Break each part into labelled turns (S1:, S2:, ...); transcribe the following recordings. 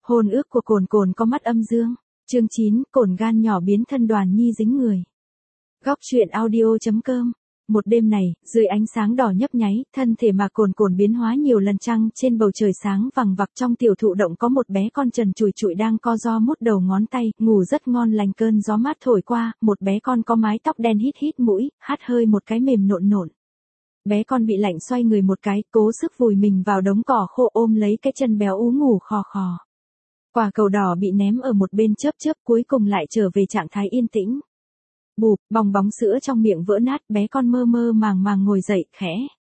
S1: Hôn ước của Cồn Cồn có mắt âm dương. Chương 9, Cồn gan nhỏ biến thân Đoàn Nhi dính người. Góc truyện audio.com. Một đêm này, dưới ánh sáng đỏ nhấp nháy, thân thể mà Cồn Cồn biến hóa nhiều lần trăng trên bầu trời sáng vằng vặc, trong tiểu thụ động có một bé con trần trụi trụi đang co ro mút đầu ngón tay, ngủ rất ngon lành. Cơn gió mát thổi qua, một bé con có mái tóc đen hít hít mũi, hát hơi một cái mềm nộn nộn. Bé con bị lạnh xoay người một cái, cố sức vùi mình vào đống cỏ khô ôm lấy cái chân béo ú ngủ khò khò. Quả cầu đỏ bị ném ở một bên chớp chớp, cuối cùng lại trở về trạng thái yên tĩnh. Bụp, bong bóng sữa trong miệng vỡ nát, bé con mơ mơ màng màng ngồi dậy, khẽ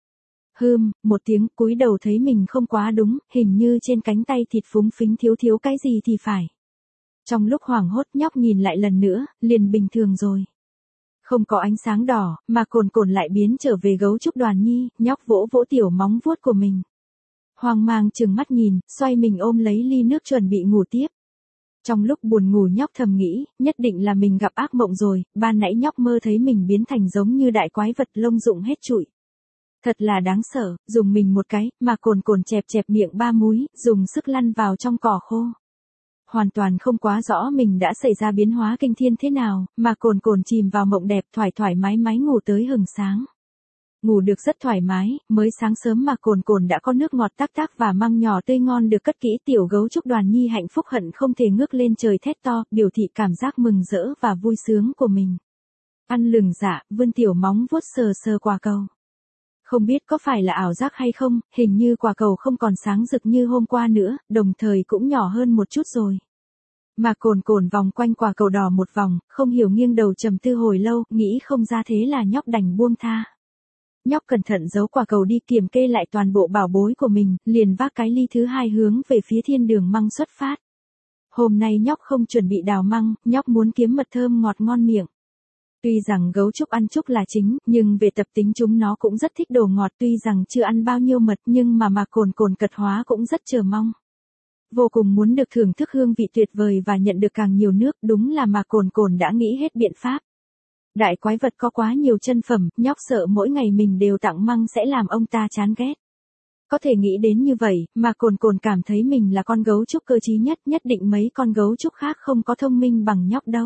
S1: một tiếng, cúi đầu thấy mình không quá đúng, hình như trên cánh tay thịt phúng phính thiếu thiếu cái gì thì phải. Trong lúc hoảng hốt, nhóc nhìn lại lần nữa, liền bình thường rồi. Không có ánh sáng đỏ, mà Cồn Cồn lại biến trở về gấu trúc Đoàn Nhi, nhóc vỗ vỗ tiểu móng vuốt của mình. Hoang mang trừng mắt nhìn, xoay mình ôm lấy ly nước chuẩn bị ngủ tiếp. Trong lúc buồn ngủ nhóc thầm nghĩ, nhất định là mình gặp ác mộng rồi, ban nãy nhóc mơ thấy mình biến thành giống như đại quái vật lông rụng hết trụi. Thật là đáng sợ, dùng mình một cái, mà Cồn Cồn chẹp chẹp miệng ba múi, dùng sức lăn vào trong cỏ khô. Hoàn toàn không quá rõ mình đã xảy ra biến hóa kinh thiên thế nào, mà Cồn Cồn chìm vào mộng đẹp thoải mái ngủ tới hừng sáng. Ngủ được rất thoải mái, mới sáng sớm mà Cồn Cồn đã có nước ngọt tắc và măng nhỏ tươi ngon được cất kỹ. Tiểu gấu trúc Đoàn Nhi hạnh phúc hận không thể ngước lên trời thét to, biểu thị cảm giác mừng rỡ và vui sướng của mình. Ăn lừng dạ, vươn tiểu móng vuốt sờ quả cầu. Không biết có phải là ảo giác hay không, hình như quả cầu không còn sáng rực như hôm qua nữa, đồng thời cũng nhỏ hơn một chút rồi. Mà Cồn Cồn vòng quanh quả cầu đỏ một vòng, không hiểu nghiêng đầu trầm tư hồi lâu, nghĩ không ra thế là nhóc đành buông tha. Nhóc cẩn thận giấu quả cầu đi, kiểm kê lại toàn bộ bảo bối của mình, liền vác cái ly thứ hai hướng về phía thiên đường măng xuất phát. Hôm nay nhóc không chuẩn bị đào măng, nhóc muốn kiếm mật thơm ngọt ngon miệng. Tuy rằng gấu trúc ăn trúc là chính, nhưng về tập tính chúng nó cũng rất thích đồ ngọt, tuy rằng chưa ăn bao nhiêu mật nhưng mà Cồn Cồn cật hóa cũng rất chờ mong. Vô cùng muốn được thưởng thức hương vị tuyệt vời và nhận được càng nhiều nước, đúng là Cồn Cồn đã nghĩ hết biện pháp. Đại quái vật có quá nhiều chân phẩm, nhóc sợ mỗi ngày mình đều tặng măng sẽ làm ông ta chán ghét. Có thể nghĩ đến như vậy, mà Cồn Cồn cảm thấy mình là con gấu trúc cơ trí nhất định mấy con gấu trúc khác không có thông minh bằng nhóc đâu.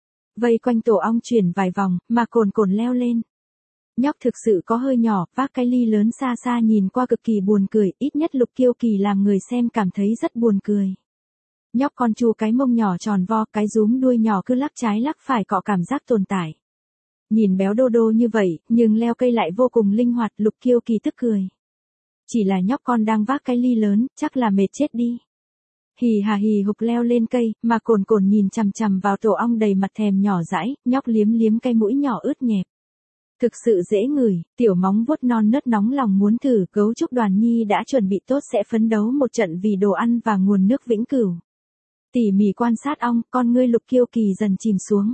S1: Vây quanh tổ ong chuyển vài vòng, mà Cồn Cồn leo lên. Nhóc thực sự có hơi nhỏ, vác cái ly lớn xa xa nhìn qua cực kỳ buồn cười, ít nhất Lục Kiêu Kỳ làm người xem cảm thấy rất buồn cười. Nhóc con chu cái mông nhỏ tròn vo, cái rúm đuôi nhỏ cứ lắc trái lắc phải cọ cảm giác tồn tại. Nhìn béo đô đô như vậy, nhưng leo cây lại vô cùng linh hoạt, Lục Kiêu Kỳ tức cười. Chỉ là nhóc con đang vác cái ly lớn, chắc là mệt chết đi. Hì hà hì hục leo lên cây, mà Cồn Cồn nhìn chằm chằm vào tổ ong đầy mặt thèm nhỏ dãi, nhóc liếm cái mũi nhỏ ướt nhẹp. Thực sự dễ ngửi, tiểu móng vuốt non nớt nóng lòng muốn thử, gấu trúc Đoàn Nhi đã chuẩn bị tốt sẽ phấn đấu một trận vì đồ ăn và nguồn nước vĩnh cửu. Tỉ mỉ quan sát ong, con ngươi Lục Kiêu Kỳ dần chìm xuống.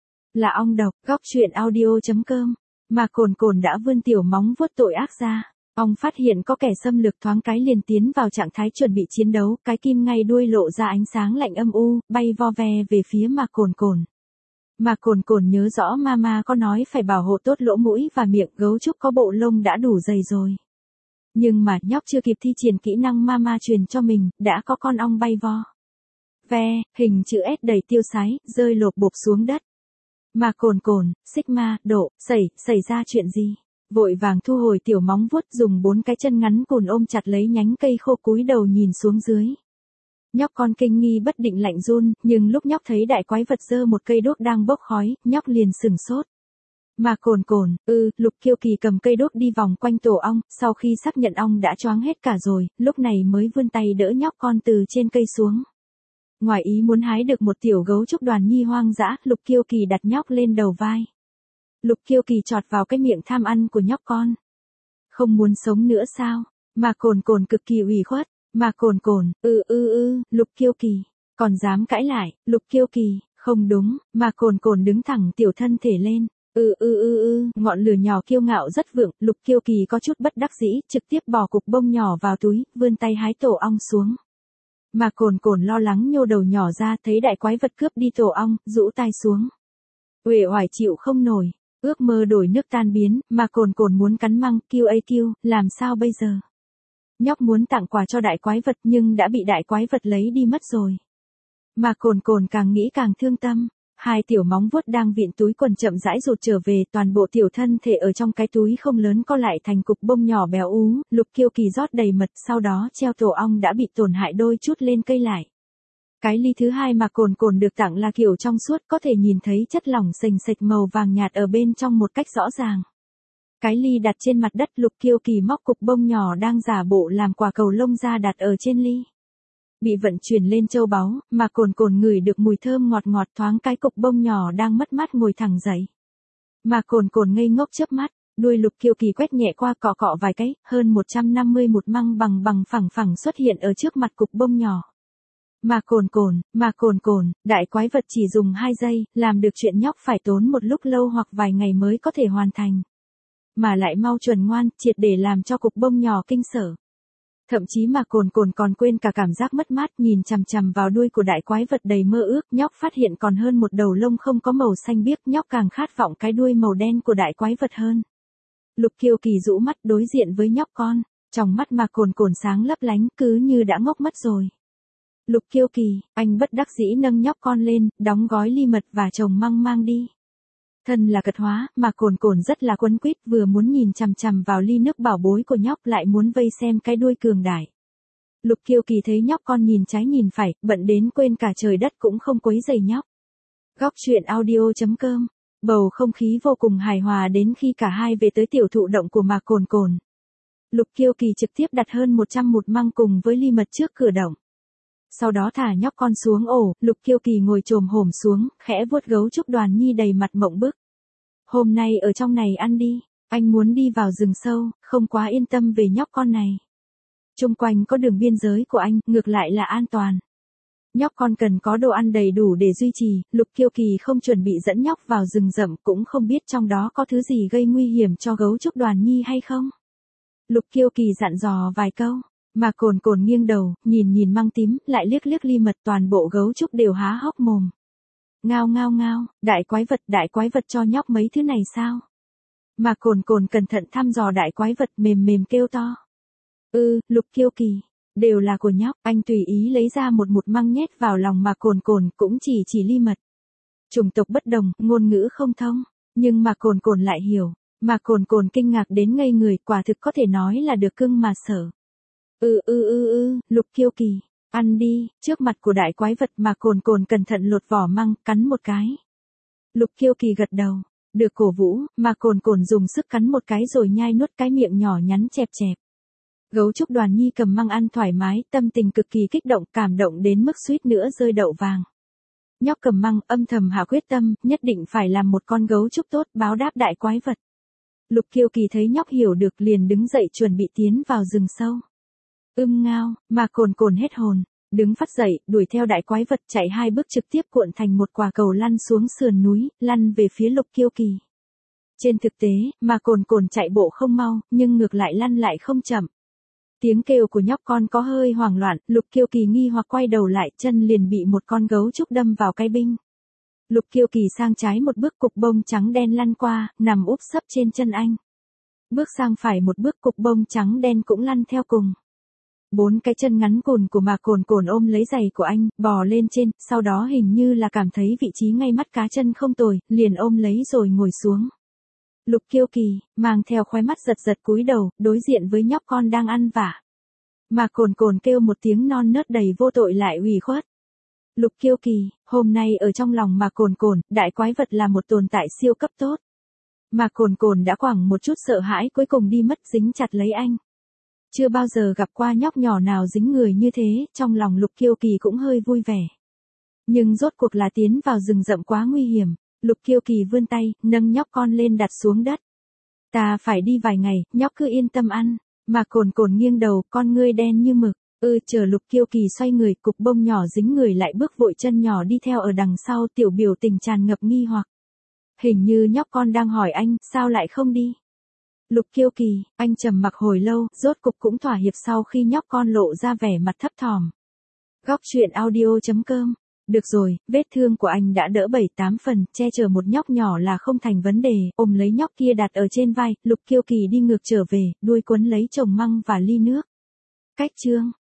S1: Là ong độc, góc truyện audio.com, mà Cồn Cồn đã vươn tiểu móng vuốt tội ác ra. Ong phát hiện có kẻ xâm lược thoáng cái liền tiến vào trạng thái chuẩn bị chiến đấu, cái kim ngay đuôi lộ ra ánh sáng lạnh âm u, bay vo ve về phía Cồn Cồn. Cồn Cồn nhớ rõ mama có nói phải bảo hộ tốt lỗ mũi và miệng, gấu trúc có bộ lông đã đủ dày rồi. Nhưng mà nhóc chưa kịp thi triển kỹ năng mama truyền cho mình, đã có con ong bay vo ve, hình chữ S đầy tiêu sái, rơi lộp bộp xuống đất. Cồn Cồn, Sigma, độ, xảy ra chuyện gì? Vội vàng thu hồi tiểu móng vuốt, dùng 4 cái chân ngắn cùn ôm chặt lấy nhánh cây khô, cúi đầu nhìn xuống dưới. Nhóc con kinh nghi bất định lạnh run, nhưng lúc nhóc thấy đại quái vật giơ một cây đuốc đang bốc khói, nhóc liền sửng sốt. Cồn Cồn, Lục Kiêu Kỳ cầm cây đuốc đi vòng quanh tổ ong, sau khi xác nhận ong đã choáng hết cả rồi, lúc này mới vươn tay đỡ nhóc con từ trên cây xuống. Ngoài ý muốn hái được một tiểu gấu trúc Đoàn Nhi hoang dã, Lục Kiêu Kỳ đặt nhóc lên đầu vai. Lục Kiêu Kỳ chọt vào cái miệng tham ăn của nhóc con. Không muốn sống nữa sao? Cồn Cồn cực kỳ ủy khuất. Cồn Cồn, Lục Kiêu Kỳ, còn dám cãi lại, Lục Kiêu Kỳ, không đúng. Cồn Cồn đứng thẳng tiểu thân thể lên. Ngọn lửa nhỏ kiêu ngạo rất vượng, Lục Kiêu Kỳ có chút bất đắc dĩ, trực tiếp bỏ cục bông nhỏ vào túi, vươn tay hái tổ ong xuống. Cồn Cồn lo lắng nhô đầu nhỏ ra, thấy đại quái vật cướp đi tổ ong, rũ tai xuống. Uể oải chịu không nổi, ước mơ đổi nước tan biến, Cồn Cồn muốn cắn măng, kêu làm sao bây giờ? Nhóc muốn tặng quà cho đại quái vật nhưng đã bị đại quái vật lấy đi mất rồi. Mà cồn cồn càng nghĩ càng thương tâm. Hai tiểu móng vuốt đang vịn túi quần chậm rãi rụt trở về, toàn bộ tiểu thân thể ở trong cái túi không lớn co lại thành cục bông nhỏ béo ú, Lục Kiêu Kỳ rót đầy mật, sau đó treo tổ ong đã bị tổn hại đôi chút lên cây lại. Cái ly thứ hai mà cồn cồn được tặng là kiểu trong suốt, có thể nhìn thấy chất lỏng sềnh sệch màu vàng nhạt ở bên trong một cách rõ ràng. Cái ly đặt trên mặt đất, Lục Kiêu Kỳ móc cục bông nhỏ đang giả bộ làm quả cầu lông ra đặt ở trên ly. Bị vận chuyển lên châu báu, mà cồn cồn ngửi được mùi thơm ngọt ngọt, thoáng cái cục bông nhỏ đang mất mát ngồi thẳng dậy. Mà cồn cồn ngây ngốc chớp mắt, đuôi Lục Kiêu Kỳ quét nhẹ qua, cọ cọ vài cái, hơn 150 một măng bằng phẳng phẳng xuất hiện ở trước mặt cục bông nhỏ. Mà cồn cồn, đại quái vật chỉ dùng 2 giây, làm được chuyện nhóc phải tốn một lúc lâu hoặc vài ngày mới có thể hoàn thành. Mà lại mau chuẩn ngoan, triệt để làm cho cục bông nhỏ kinh sợ. Thậm chí mà cồn cồn còn quên cả cảm giác mất mát, nhìn chằm chằm vào đuôi của đại quái vật đầy mơ ước, nhóc phát hiện còn hơn một đầu lông không có màu xanh biếc, nhóc càng khát vọng cái đuôi màu đen của đại quái vật hơn. Lục Kiêu Kỳ rũ mắt đối diện với nhóc con, trong mắt mà cồn cồn sáng lấp lánh, cứ như đã ngốc mất rồi. Lục Kiêu Kỳ, anh bất đắc dĩ nâng nhóc con lên, đóng gói ly mật và chồng măng mang đi. Thân là cật hóa, mà cồn cồn rất là quấn quýt, vừa muốn nhìn chằm chằm vào ly nước bảo bối của nhóc, lại muốn vây xem cái đuôi cường đại. Lục Kiêu Kỳ thấy nhóc con nhìn trái nhìn phải, bận đến quên cả trời đất cũng không quấy rầy nhóc. Góc truyện audio.com. Bầu không khí vô cùng hài hòa đến khi cả hai về tới tiểu thụ động của mà cồn cồn. Lục Kiêu Kỳ trực tiếp đặt hơn 100 một măng cùng với ly mật trước cửa động. Sau đó thả nhóc con xuống ổ, Lục Kiêu Kỳ ngồi chồm hổm xuống, khẽ vuốt gấu trúc Đoàn Nhi đầy mặt mộng bức. Hôm nay ở trong này ăn đi, anh muốn đi vào rừng sâu, không quá yên tâm về nhóc con này. Chung quanh có đường biên giới của anh, ngược lại là an toàn. Nhóc con cần có đồ ăn đầy đủ để duy trì, Lục Kiêu Kỳ không chuẩn bị dẫn nhóc vào rừng rậm, cũng không biết trong đó có thứ gì gây nguy hiểm cho gấu trúc Đoàn Nhi hay không. Lục Kiêu Kỳ dặn dò vài câu. Mà cồn cồn nghiêng đầu, nhìn măng tím, lại liếc ly mật, toàn bộ gấu trúc đều há hốc mồm. Ngao ngao ngao, đại quái vật cho nhóc mấy thứ này sao? Mà cồn cồn cẩn thận thăm dò đại quái vật, mềm kêu to. Lục Kiêu Kỳ, đều là của nhóc, anh tùy ý lấy ra một măng nhét vào lòng mà cồn cũng chỉ ly mật. Chủng tộc bất đồng, ngôn ngữ không thông, nhưng mà cồn lại hiểu. Mà cồn kinh ngạc đến ngây người, quả thực có thể nói là được cưng mà sở. Lục Kiêu Kỳ, ăn đi, trước mặt của đại quái vật mà cồn cẩn thận lột vỏ măng, cắn một cái. Lục Kiêu Kỳ gật đầu, được cổ vũ, mà cồn dùng sức cắn một cái rồi nhai nuốt cái miệng nhỏ nhắn chẹp. Gấu trúc Đoàn Nhi cầm măng ăn thoải mái, tâm tình cực kỳ kích động, cảm động đến mức suýt nữa rơi đậu vàng. Nhóc cầm măng, âm thầm hạ quyết tâm, nhất định phải làm một con gấu trúc tốt, báo đáp đại quái vật. Lục Kiêu Kỳ thấy nhóc hiểu được liền đứng dậy chuẩn bị tiến vào rừng sâu. Ngao, mà cồn hết hồn, đứng phắt dậy, đuổi theo đại quái vật, chạy 2 bước trực tiếp cuộn thành một quả cầu lăn xuống sườn núi, lăn về phía Lục Kiêu Kỳ. Trên thực tế, mà cồn chạy bộ không mau, nhưng ngược lại lăn lại không chậm. Tiếng kêu của nhóc con có hơi hoảng loạn, Lục Kiêu Kỳ nghi hoặc quay đầu lại, chân liền bị một con gấu trúc đâm vào cái binh. Lục Kiêu Kỳ sang trái một bước, cục bông trắng đen lăn qua, nằm úp sấp trên chân anh. Bước sang phải một bước, cục bông trắng đen cũng lăn theo cùng. 4 cái chân ngắn cùn của mà cồn ôm lấy giày của anh, bò lên trên, sau đó hình như là cảm thấy vị trí ngay mắt cá chân không tồi, liền ôm lấy rồi ngồi xuống. Lục Kiêu Kỳ, mang theo khóe mắt giật cúi đầu, đối diện với nhóc con đang ăn vả. Mà cồn kêu một tiếng non nớt đầy vô tội lại ủy khuất. Lục Kiêu Kỳ, hôm nay ở trong lòng mà cồn, đại quái vật là một tồn tại siêu cấp tốt. Mà cồn đã quẳng một chút sợ hãi, cuối cùng đi mất, dính chặt lấy anh. Chưa bao giờ gặp qua nhóc nhỏ nào dính người như thế, trong lòng Lục Kiêu Kỳ cũng hơi vui vẻ. Nhưng rốt cuộc là tiến vào rừng rậm quá nguy hiểm, Lục Kiêu Kỳ vươn tay, nâng nhóc con lên đặt xuống đất. Ta phải đi vài ngày, nhóc cứ yên tâm ăn. Mà cồn nghiêng đầu, con ngươi đen như mực. Chờ Lục Kiêu Kỳ xoay người, cục bông nhỏ dính người lại bước vội chân nhỏ đi theo ở đằng sau, tiểu biểu tình tràn ngập nghi hoặc. Hình như nhóc con đang hỏi anh, sao lại không đi? Lục Kiêu Kỳ, anh trầm mặc hồi lâu, rốt cục cũng thỏa hiệp sau khi nhóc con lộ ra vẻ mặt thấp thỏm. Góc truyện audio.com. Được rồi, vết thương của anh đã đỡ 7-8 phần, che chở một nhóc nhỏ là không thành vấn đề, ôm lấy nhóc kia đặt ở trên vai, Lục Kiêu Kỳ đi ngược trở về, đuôi quấn lấy chồng măng và ly nước. Cách chương